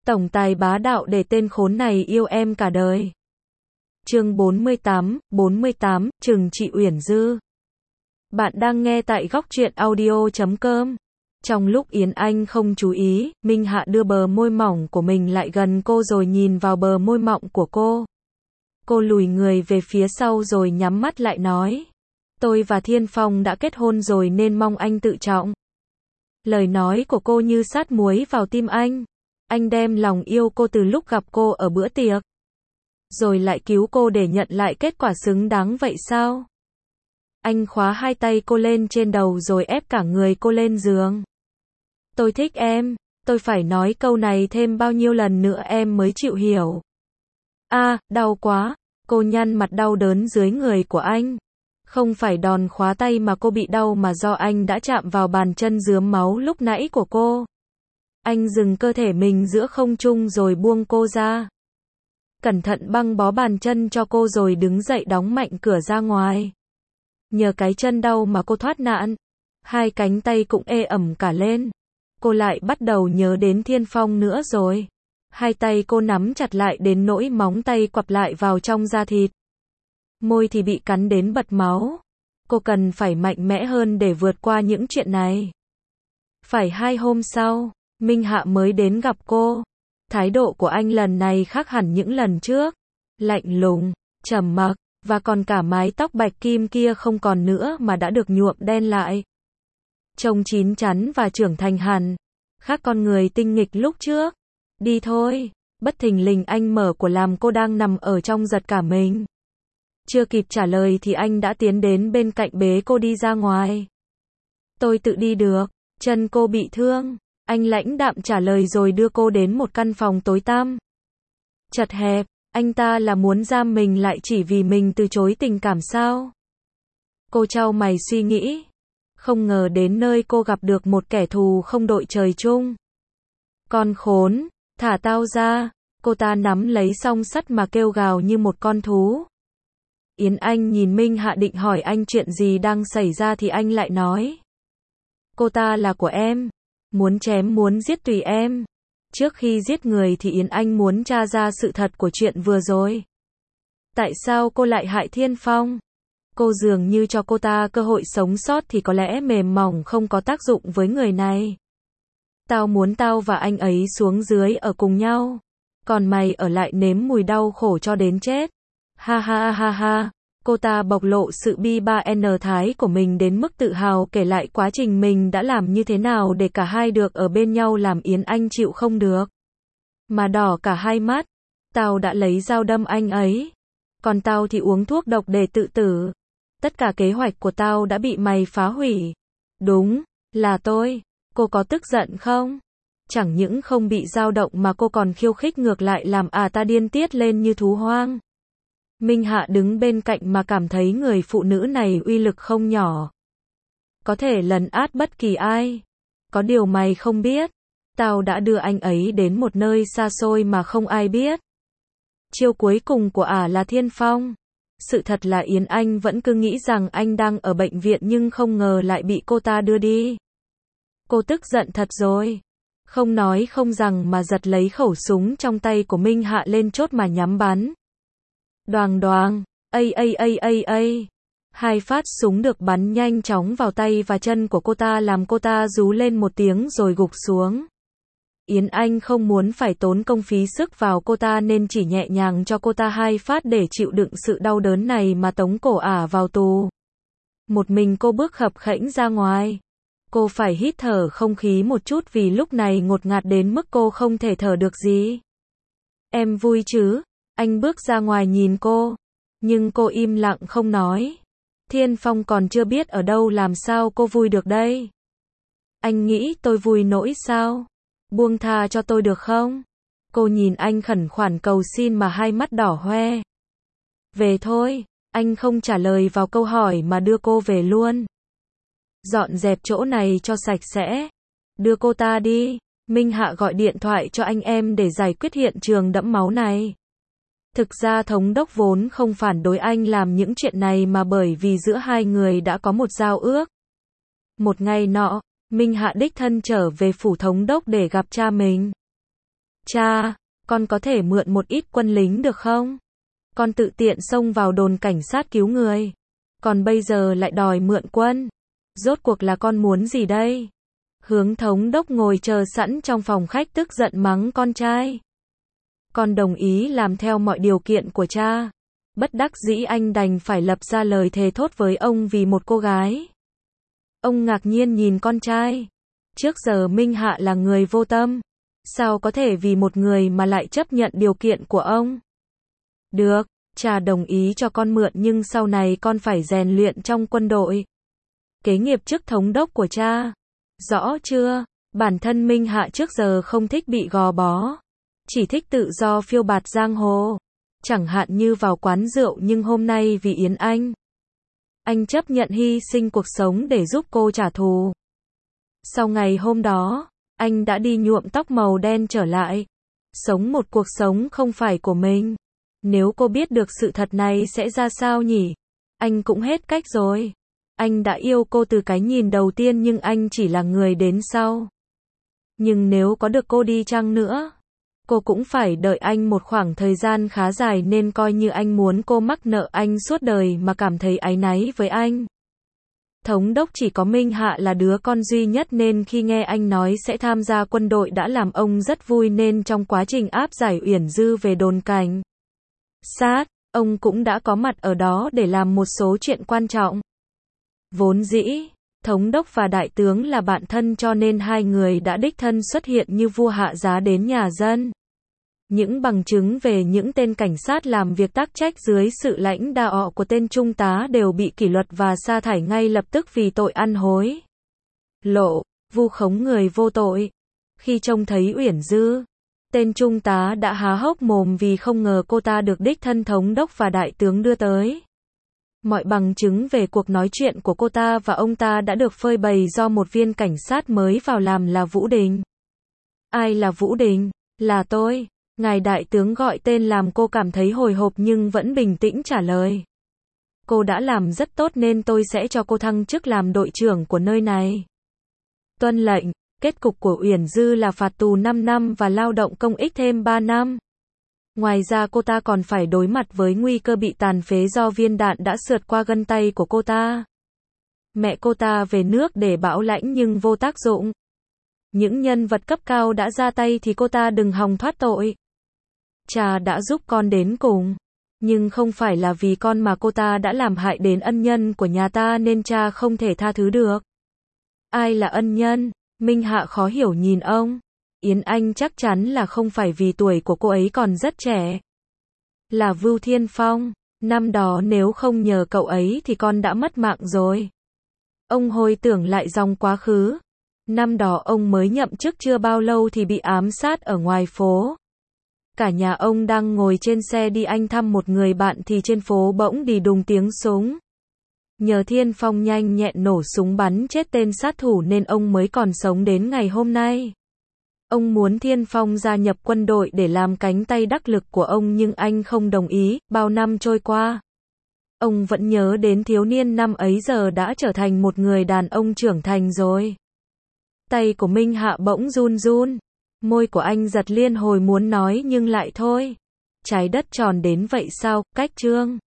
Tổng tài bá đạo để tên khốn này yêu em cả đời. Chương 48, Trừng trị Uyển Dư. Bạn đang nghe tại góc truyện audio.com. Trong lúc Yến Anh không chú ý, Minh Hạ đưa bờ môi mỏng của mình lại gần cô rồi nhìn vào bờ môi mọng của cô. Cô lùi người về phía sau rồi nhắm mắt lại nói. Tôi và Thiên Phong đã kết hôn rồi nên mong anh tự trọng. Lời nói của cô như sát muối vào tim anh. Anh đem lòng yêu cô từ lúc gặp cô ở bữa tiệc. Rồi lại cứu cô để nhận lại kết quả xứng đáng vậy sao? Anh khóa hai tay cô lên trên đầu rồi ép cả người cô lên giường. Tôi thích em, tôi phải nói câu này thêm bao nhiêu lần nữa em mới chịu hiểu. Đau quá, cô nhăn mặt đau đớn dưới người của anh. Không phải đòn khóa tay mà cô bị đau mà do anh đã chạm vào bàn chân rướm máu lúc nãy của cô. Anh dừng cơ thể mình giữa không trung rồi buông cô ra. Cẩn thận băng bó bàn chân cho cô rồi đứng dậy đóng mạnh cửa ra ngoài. Nhờ cái chân đau mà cô thoát nạn. Hai cánh tay cũng ê ẩm cả lên. Cô lại bắt đầu nhớ đến Thiên Phong nữa rồi. Hai tay cô nắm chặt lại đến nỗi móng tay quặp lại vào trong da thịt. Môi thì bị cắn đến bật máu. Cô cần phải mạnh mẽ hơn để vượt qua những chuyện này. Phải 2 hôm sau, Minh Hạ mới đến gặp cô. Thái độ của anh lần này khác hẳn những lần trước. Lạnh lùng, trầm mặc, và còn cả mái tóc bạch kim kia không còn nữa mà đã được nhuộm đen lại. Trông chín chắn và trưởng thành hẳn. Khác con người tinh nghịch lúc trước. Đi thôi. Bất thình lình anh mở cửa làm cô đang nằm ở trong giật cả mình. Chưa kịp trả lời thì anh đã tiến đến bên cạnh bế cô đi ra ngoài. Tôi tự đi được, chân cô bị thương. Anh lãnh đạm trả lời rồi đưa cô đến một căn phòng tối tăm. Chật hẹp, anh ta là muốn giam mình lại chỉ vì mình từ chối tình cảm sao? Cô chau mày suy nghĩ. Không ngờ đến nơi cô gặp được một kẻ thù không đội trời chung. Con khốn, thả tao ra. Cô ta nắm lấy song sắt mà kêu gào như một con thú. Yến Anh nhìn Minh Hạ định hỏi anh chuyện gì đang xảy ra thì anh lại nói. Cô ta là của em. Muốn chém muốn giết tùy em. Trước khi giết người thì Yến Anh muốn tra ra sự thật của chuyện vừa rồi. Tại sao cô lại hại Thiên Phong? Cô dường như cho cô ta cơ hội sống sót thì có lẽ mềm mỏng không có tác dụng với người này. Tao muốn tao và anh ấy xuống dưới ở cùng nhau. Còn mày ở lại nếm mùi đau khổ cho đến chết. Ha ha ha ha. Cô ta bộc lộ sự bi ba n thái của mình đến mức tự hào kể lại quá trình mình đã làm như thế nào để cả hai được ở bên nhau làm Yến Anh chịu không được. Mà đỏ cả hai mắt. Tao đã lấy dao đâm anh ấy. Còn tao thì uống thuốc độc để tự tử. Tất cả kế hoạch của tao đã bị mày phá hủy. Đúng, là tôi. Cô có tức giận không? Chẳng những không bị dao động mà cô còn khiêu khích ngược lại làm ta điên tiết lên như thú hoang. Minh Hạ đứng bên cạnh mà cảm thấy người phụ nữ này uy lực không nhỏ. Có thể lấn át bất kỳ ai. Có điều mày không biết. Tao đã đưa anh ấy đến một nơi xa xôi mà không ai biết. Chiêu cuối cùng của là Thiên Phong. Sự thật là Yến Anh vẫn cứ nghĩ rằng anh đang ở bệnh viện nhưng không ngờ lại bị cô ta đưa đi. Cô tức giận thật rồi. Không nói không rằng mà giật lấy khẩu súng trong tay của Minh Hạ lên chốt mà nhắm bắn. Đoàng đoàng, Hai phát súng được bắn nhanh chóng vào tay và chân của cô ta làm cô ta rú lên một tiếng rồi gục xuống. Yến Anh không muốn phải tốn công phí sức vào cô ta nên chỉ nhẹ nhàng cho cô ta 2 phát để chịu đựng sự đau đớn này mà tống cổ vào tù. Một mình cô bước khập khẽnh ra ngoài. Cô phải hít thở không khí một chút vì lúc này ngột ngạt đến mức cô không thể thở được gì. Em vui chứ? Anh bước ra ngoài nhìn cô. Nhưng cô im lặng không nói. Thiên Phong còn chưa biết ở đâu làm sao cô vui được đây? Anh nghĩ tôi vui nỗi sao? Buông tha cho tôi được không? Cô nhìn anh khẩn khoản cầu xin mà hai mắt đỏ hoe. Về thôi. Anh không trả lời vào câu hỏi mà đưa cô về luôn. Dọn dẹp chỗ này cho sạch sẽ. Đưa cô ta đi. Minh Hạ gọi điện thoại cho anh em để giải quyết hiện trường đẫm máu này. Thực ra thống đốc vốn không phản đối anh làm những chuyện này mà bởi vì giữa hai người đã có một giao ước. Một ngày nọ, Minh Hạ đích thân trở về phủ thống đốc để gặp cha mình. Cha, con có thể mượn một ít quân lính được không? Con tự tiện xông vào đồn cảnh sát cứu người. Còn bây giờ lại đòi mượn quân. Rốt cuộc là con muốn gì đây? Hướng thống đốc ngồi chờ sẵn trong phòng khách tức giận mắng con trai. Con đồng ý làm theo mọi điều kiện của cha. Bất đắc dĩ anh đành phải lập ra lời thề thốt với ông vì một cô gái. Ông ngạc nhiên nhìn con trai. Trước giờ Minh Hạ là người vô tâm. Sao có thể vì một người mà lại chấp nhận điều kiện của ông? Được, cha đồng ý cho con mượn nhưng sau này con phải rèn luyện trong quân đội. Kế nghiệp chức thống đốc của cha. Rõ chưa? Bản thân Minh Hạ trước giờ không thích bị gò bó. Chỉ thích tự do phiêu bạt giang hồ. Chẳng hạn như vào quán rượu nhưng hôm nay vì Yến anh chấp nhận hy sinh cuộc sống để giúp cô trả thù. Sau ngày hôm đó, anh đã đi nhuộm tóc màu đen trở lại. Sống một cuộc sống không phải của mình. Nếu cô biết được sự thật này sẽ ra sao nhỉ? Anh cũng hết cách rồi. Anh đã yêu cô từ cái nhìn đầu tiên nhưng anh chỉ là người đến sau. Nhưng nếu có được cô đi chăng nữa, cô cũng phải đợi anh một khoảng thời gian khá dài nên coi như anh muốn cô mắc nợ anh suốt đời mà cảm thấy áy náy với anh. Thống đốc chỉ có Minh Hạ là đứa con duy nhất nên khi nghe anh nói sẽ tham gia quân đội đã làm ông rất vui nên trong quá trình áp giải Uyển Dư về đồn cảnh sát, ông cũng đã có mặt ở đó để làm một số chuyện quan trọng. Vốn dĩ, thống đốc và đại tướng là bạn thân cho nên hai người đã đích thân xuất hiện như vua hạ giá đến nhà dân. Những bằng chứng về những tên cảnh sát làm việc tác trách dưới sự lãnh đạo của tên trung tá đều bị kỷ luật và sa thải ngay lập tức vì tội ăn hối lộ, vu khống người vô tội. Khi trông thấy Uyển Dư, tên trung tá đã há hốc mồm vì không ngờ cô ta được đích thân thống đốc và đại tướng đưa tới. Mọi bằng chứng về cuộc nói chuyện của cô ta và ông ta đã được phơi bày do một viên cảnh sát mới vào làm là Vũ Đình. Ai là Vũ Đình? Là tôi. Ngài đại tướng gọi tên làm cô cảm thấy hồi hộp nhưng vẫn bình tĩnh trả lời. Cô đã làm rất tốt nên tôi sẽ cho cô thăng chức làm đội trưởng của nơi này. Tuân lệnh, kết cục của Uyển Dư là phạt tù 5 năm và lao động công ích thêm 3 năm. Ngoài ra cô ta còn phải đối mặt với nguy cơ bị tàn phế do viên đạn đã sượt qua gân tay của cô ta. Mẹ cô ta về nước để bảo lãnh nhưng vô tác dụng. Những nhân vật cấp cao đã ra tay thì cô ta đừng hòng thoát tội. Cha đã giúp con đến cùng. Nhưng không phải là vì con mà cô ta đã làm hại đến ân nhân của nhà ta nên cha không thể tha thứ được. Ai là ân nhân? Minh Hạ khó hiểu nhìn ông. Yến Anh chắc chắn là không phải vì tuổi của cô ấy còn rất trẻ. Là Vưu Thiên Phong. Năm đó nếu không nhờ cậu ấy thì con đã mất mạng rồi. Ông hồi tưởng lại dòng quá khứ. Năm đó ông mới nhậm chức chưa bao lâu thì bị ám sát ở ngoài phố. Cả nhà ông đang ngồi trên xe đi Anh thăm một người bạn thì trên phố bỗng đi đùng tiếng súng. Nhờ Thiên Phong nhanh nhẹn nổ súng bắn chết tên sát thủ nên ông mới còn sống đến ngày hôm nay. Ông muốn Thiên Phong gia nhập quân đội để làm cánh tay đắc lực của ông nhưng anh không đồng ý. Bao năm trôi qua, ông vẫn nhớ đến thiếu niên năm ấy giờ đã trở thành một người đàn ông trưởng thành rồi. Tay của Minh Hạ bỗng run run. Môi của anh giật liên hồi muốn nói nhưng lại thôi. Trái đất tròn đến vậy sao? Cách chương